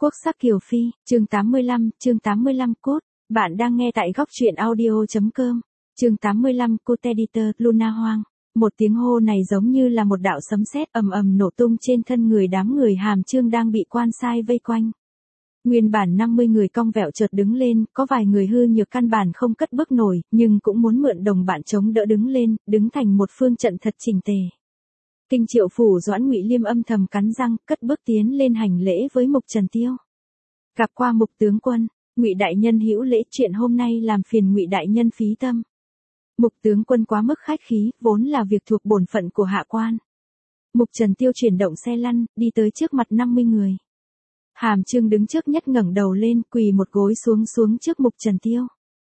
Quốc sắc Kiều Phi, chương 85 cốt. Bạn đang nghe tại góc truyện audio.com. Chương 85 Cốt Editor Luna Hoang. Một tiếng hô này giống như là một đạo sấm sét ầm ầm nổ tung trên thân người đám người Hàm Chương đang bị quan sai vây quanh. Nguyên bản 50 người cong vẹo chợt đứng lên, có vài người hư nhược căn bản không cất bước nổi, nhưng cũng muốn mượn đồng bạn chống đỡ đứng lên, đứng thành một phương trận thật chỉnh tề. Kinh Triệu phủ Doãn Ngụy Liêm âm thầm cắn răng, cất bước tiến lên hành lễ với Mục Trần Tiêu. Gặp qua Mục tướng quân, Ngụy đại nhân hữu lễ, chuyện hôm nay làm phiền Ngụy đại nhân phí tâm. Mục tướng quân quá mức khách khí, vốn là việc thuộc bổn phận của hạ quan. Mục Trần Tiêu chuyển động xe lăn, đi tới trước mặt 50 người. Hàm Chương đứng trước nhất ngẩng đầu lên, quỳ một gối xuống trước Mục Trần Tiêu.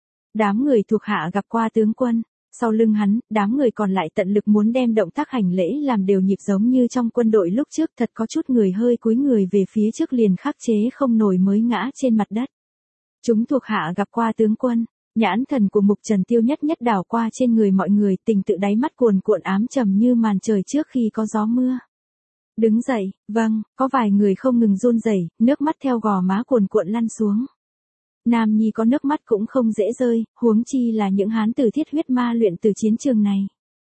Đám người thuộc hạ gặp qua tướng quân. Sau lưng hắn, đám người còn lại tận lực muốn đem động tác hành lễ làm đều nhịp giống như trong quân đội lúc trước, thật có chút người hơi cúi người về phía trước liền khắc chế không nổi mới ngã trên mặt đất. Chúng thuộc hạ gặp qua tướng quân, nhãn thần của Mục Trần Tiêu nhất đảo qua trên người mọi người, tình tự đáy mắt cuồn cuộn ám trầm như màn trời trước khi có gió mưa. Đứng dậy, vâng, có vài người không ngừng run rẩy, nước mắt theo gò má cuồn cuộn lăn xuống. Nam nhi có nước mắt cũng không dễ rơi, huống chi là những hán tử thiết huyết ma luyện từ chiến trường này.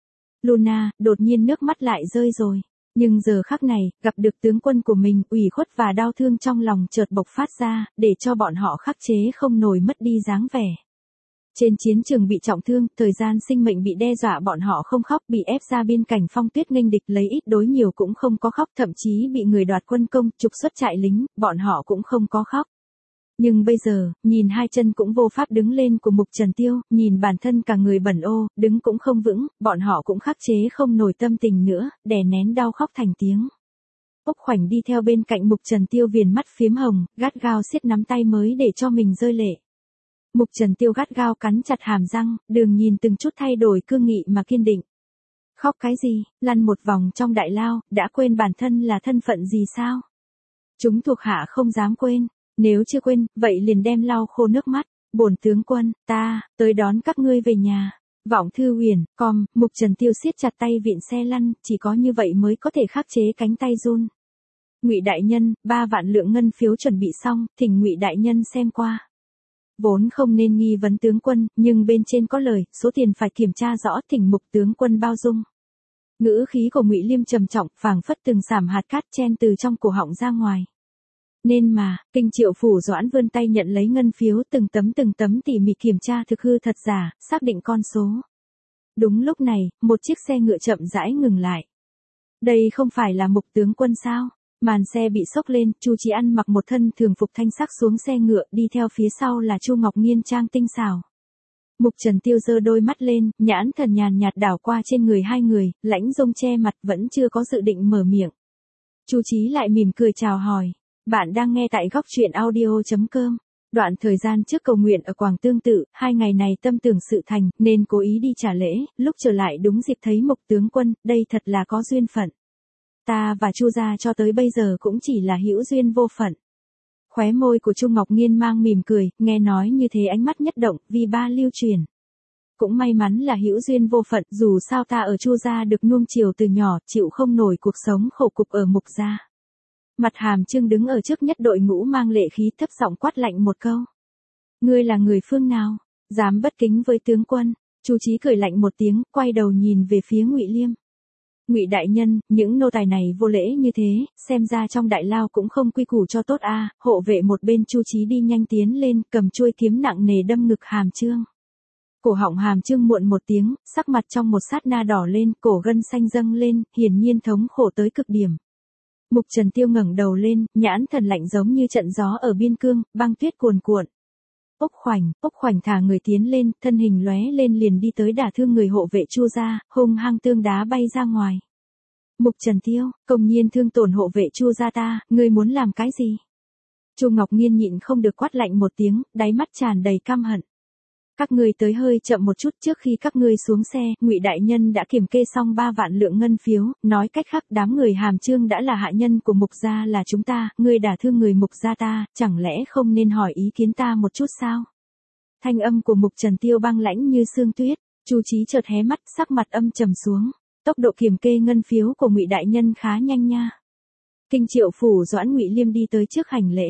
Luna, đột nhiên nước mắt lại rơi rồi. Nhưng giờ khắc này, gặp được tướng quân của mình, ủy khuất và đau thương trong lòng chợt bộc phát ra, để cho bọn họ khắc chế không nổi mất đi dáng vẻ. Trên chiến trường bị trọng thương, thời gian sinh mệnh bị đe dọa bọn họ không khóc, bị ép ra biên cảnh phong tuyết nghênh địch lấy ít đối nhiều cũng không có khóc, thậm chí bị người đoạt quân công, trục xuất trại lính, bọn họ cũng không có khóc. Nhưng bây giờ, nhìn hai chân cũng vô pháp đứng lên của Mục Trần Tiêu, nhìn bản thân cả người bẩn ô, đứng cũng không vững, bọn họ cũng khắc chế không nổi tâm tình nữa, đè nén đau khóc thành tiếng. Úc Khoảnh đi theo bên cạnh Mục Trần Tiêu, viền mắt phiếm hồng, gắt gao siết nắm tay mới để cho mình rơi lệ. Mục Trần Tiêu gắt gao cắn chặt hàm răng, đường nhìn từng chút thay đổi cương nghị mà kiên định. Khóc cái gì, lăn một vòng trong đại lao, đã quên bản thân là thân phận gì sao? Chúng thuộc hạ không dám quên. Nếu chưa quên, vậy liền đem lau khô nước mắt. Bổn tướng quân, ta tới đón các ngươi về nhà. Vọng Thư Huyền, Mục Trần Tiêu siết chặt tay vịn xe lăn, chỉ có như vậy mới có thể khắc chế cánh tay run. Ngụy đại nhân, 3 vạn lượng ngân phiếu chuẩn bị xong, thỉnh Ngụy đại nhân xem qua. Vốn không nên nghi vấn tướng quân, nhưng bên trên có lời, số tiền phải kiểm tra rõ, thỉnh Mục tướng quân bao dung. Ngữ khí của Ngụy Liêm trầm trọng, phảng phất từng sảm hạt cát chen từ trong cổ họng ra ngoài. Nên mà, Kinh Triệu phủ Doãn vươn tay nhận lấy ngân phiếu, từng tấm tỉ mỉ kiểm tra thực hư thật giả, xác định con số. Đúng lúc này, một chiếc xe ngựa chậm rãi ngừng lại. Đây không phải là Mục tướng quân sao? Màn xe bị xốc lên, Chu Chí Ăn mặc một thân thường phục thanh sắc xuống xe ngựa, đi theo phía sau là Chu Ngọc Nghiên trang tinh xảo. Mục Trần Tiêu giơ đôi mắt lên, nhãn thần nhàn nhạt đảo qua trên người hai người, lãnh rông che mặt, vẫn chưa có dự định mở miệng. Chu Chí lại mỉm cười chào hỏi. Bạn đang nghe tại góc truyện audio.com. Đoạn thời gian trước cầu nguyện ở Quảng Tương Tự, 2 ngày này tâm tưởng sự thành, nên cố ý đi trả lễ, lúc trở lại đúng dịp thấy Mục tướng quân, đây thật là có duyên phận. Ta và Chu gia cho tới bây giờ cũng chỉ là hữu duyên vô phận. Khóe môi của Chu Ngọc Nghiên mang mỉm cười, nghe nói như thế ánh mắt nhất động, vì ba lưu truyền. Cũng may mắn là hữu duyên vô phận, dù sao ta ở Chu gia được nuông chiều từ nhỏ, chịu không nổi cuộc sống khổ cực ở Mục gia. Mặt Hàm Chương đứng ở trước nhất đội ngũ mang lệ khí, thấp giọng quát lạnh một câu. Ngươi là người phương nào? Dám bất kính với tướng quân? Chu Chí cười lạnh một tiếng, quay đầu nhìn về phía Ngụy Liêm. Ngụy đại nhân, những nô tài này vô lễ như thế, xem ra trong đại lao cũng không quy củ cho tốt a. Hộ vệ một bên Chu Chí đi nhanh tiến lên, cầm chuôi kiếm nặng nề đâm ngực Hàm Chương. Cổ họng Hàm Chương muộn một tiếng, sắc mặt trong một sát na đỏ lên, cổ gân xanh dâng lên, hiển nhiên thống khổ tới cực điểm. Mục Trần Tiêu ngẩng đầu lên, nhãn thần lạnh giống như trận gió ở biên cương, băng tuyết cuồn cuộn. Úc Khoảnh thả người tiến lên, thân hình lóe lên liền đi tới đả thương người hộ vệ Chu gia, hung hăng tương đá bay ra ngoài. Mục Trần Tiêu, công nhiên thương tổn hộ vệ Chu gia ta, ngươi muốn làm cái gì? Chu Ngọc Nghiên nhịn không được quát lạnh một tiếng, đáy mắt tràn đầy căm hận. Các ngươi tới hơi chậm một chút, trước khi các ngươi xuống xe, Ngụy đại nhân đã kiểm kê xong 3 vạn lượng ngân phiếu, nói cách khác đám người Hàm Chương đã là hạ nhân của Mục gia là chúng ta, ngươi đả thương người Mục gia ta, chẳng lẽ không nên hỏi ý kiến ta một chút sao? Thanh âm của Mục Trần Tiêu băng lãnh như sương tuyết, Chu Chí chợt hé mắt, sắc mặt âm trầm xuống, tốc độ kiểm kê ngân phiếu của Ngụy đại nhân khá nhanh nha. Kinh Triệu phủ Doãn Ngụy Liêm đi tới trước hành lễ.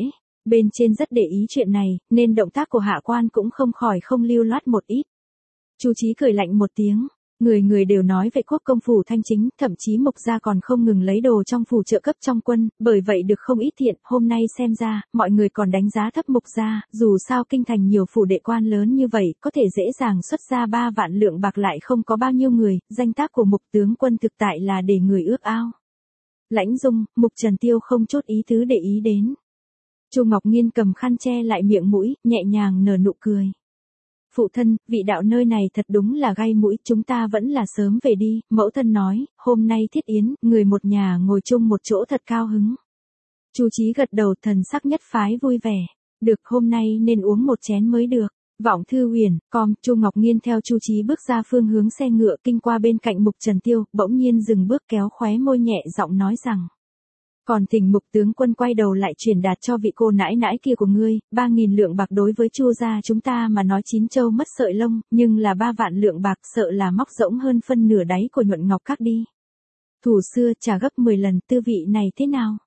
Bên trên rất để ý chuyện này, nên động tác của hạ quan cũng không khỏi không lưu loát một ít. Chu Chí cười lạnh một tiếng. Người người đều nói vệ quốc công phủ thanh chính, thậm chí Mục gia còn không ngừng lấy đồ trong phủ trợ cấp trong quân, bởi vậy được không ít thiện. Hôm nay xem ra, mọi người còn đánh giá thấp Mục gia, dù sao kinh thành nhiều phủ đệ quan lớn như vậy, có thể dễ dàng xuất ra 3 vạn lượng bạc lại không có bao nhiêu người, danh tác của Mục tướng quân thực tại là để người ước ao. Lãnh Dung, Mục Trần Tiêu không chút ý tứ để ý đến. Chu Ngọc Nghiên cầm khăn che lại miệng mũi, nhẹ nhàng nở nụ cười. Phụ thân, vị đạo nơi này thật đúng là gai mũi, chúng ta vẫn là sớm về đi, mẫu thân nói, hôm nay thiết yến, người một nhà ngồi chung một chỗ thật cao hứng. Chu Chí gật đầu, thần sắc nhất phái vui vẻ. Được, hôm nay nên uống một chén mới được. Vọng Thư Huyền, Chu Ngọc Nghiên theo Chu Chí bước ra phương hướng xe ngựa kinh qua bên cạnh Mục Trần Tiêu, bỗng nhiên dừng bước kéo khóe môi nhẹ giọng nói rằng. Còn thỉnh Mục tướng quân quay đầu lại truyền đạt cho vị cô nãi nãi kia của ngươi, 3.000 lượng bạc đối với Chu gia chúng ta mà nói chín châu mất sợi lông, nhưng là 3 vạn lượng bạc sợ là móc rỗng hơn phân nửa đáy của nhuận ngọc các đi. Thủ xưa trả gấp 10 lần, tư vị này thế nào?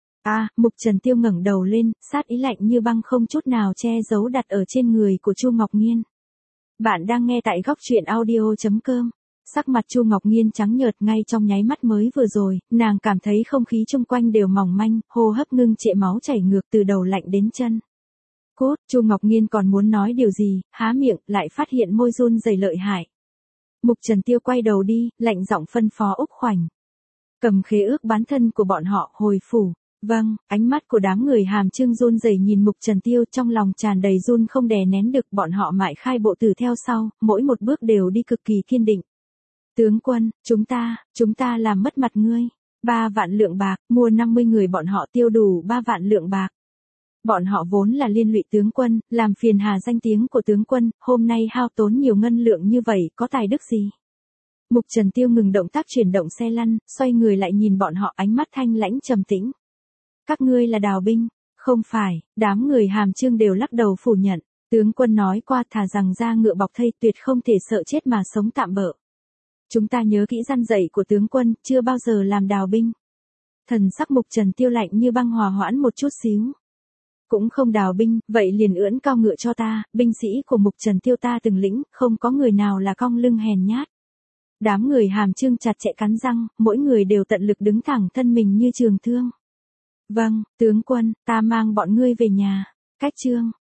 Mục Trần Tiêu ngẩng đầu lên, sát ý lạnh như băng không chút nào che giấu đặt ở trên người của Chu Ngọc Nghiên. Bạn đang nghe tại góc truyện audio.com. Sắc mặt Chu Ngọc Nghiên trắng nhợt ngay trong nháy mắt mới vừa rồi, nàng cảm thấy không khí chung quanh đều mỏng manh, hô hấp ngưng trệ, máu chảy ngược từ đầu lạnh đến chân. Cốt, Chu Ngọc Nghiên còn muốn nói điều gì, há miệng, lại phát hiện môi run rẩy lợi hại. Mục Trần Tiêu quay đầu đi, lạnh giọng phân phó Úc Khoảnh. Cầm khế ước bán thân của bọn họ, hồi phủ. Vâng, ánh mắt của đám người Hàm Trương run rẩy nhìn Mục Trần Tiêu, trong lòng tràn đầy run không đè nén được, bọn họ mại khai bộ tử theo sau, mỗi một bước đều đi cực kỳ kiên định. Tướng quân, chúng ta làm mất mặt ngươi. 3 vạn lượng bạc, mua 50 người bọn họ tiêu đủ 3 vạn lượng bạc. Bọn họ vốn là liên lụy tướng quân, làm phiền hà danh tiếng của tướng quân, hôm nay hao tốn nhiều ngân lượng như vậy, có tài đức gì? Mục Trần Tiêu ngừng động tác chuyển động xe lăn, xoay người lại nhìn bọn họ, ánh mắt thanh lãnh trầm tĩnh. Các ngươi là đào binh? Không phải, đám người Hàm Trương đều lắc đầu phủ nhận. Tướng quân nói qua, thà rằng ra ngựa bọc thây, tuyệt không thể sợ chết mà sống tạm bợ. Chúng ta nhớ kỹ răn dạy của tướng quân, chưa bao giờ làm đào binh. Thần sắc Mục Trần Tiêu lạnh như băng, hòa hoãn một chút xíu. Cũng không đào binh, vậy liền ưỡn cao ngựa cho ta, binh sĩ của Mục Trần Tiêu ta từng lĩnh, không có người nào là cong lưng hèn nhát. Đám người Hàm Trương chặt chẽ cắn răng, mỗi người đều tận lực đứng thẳng thân mình như trường thương. Vâng, tướng quân, ta mang bọn ngươi về nhà. Cách chương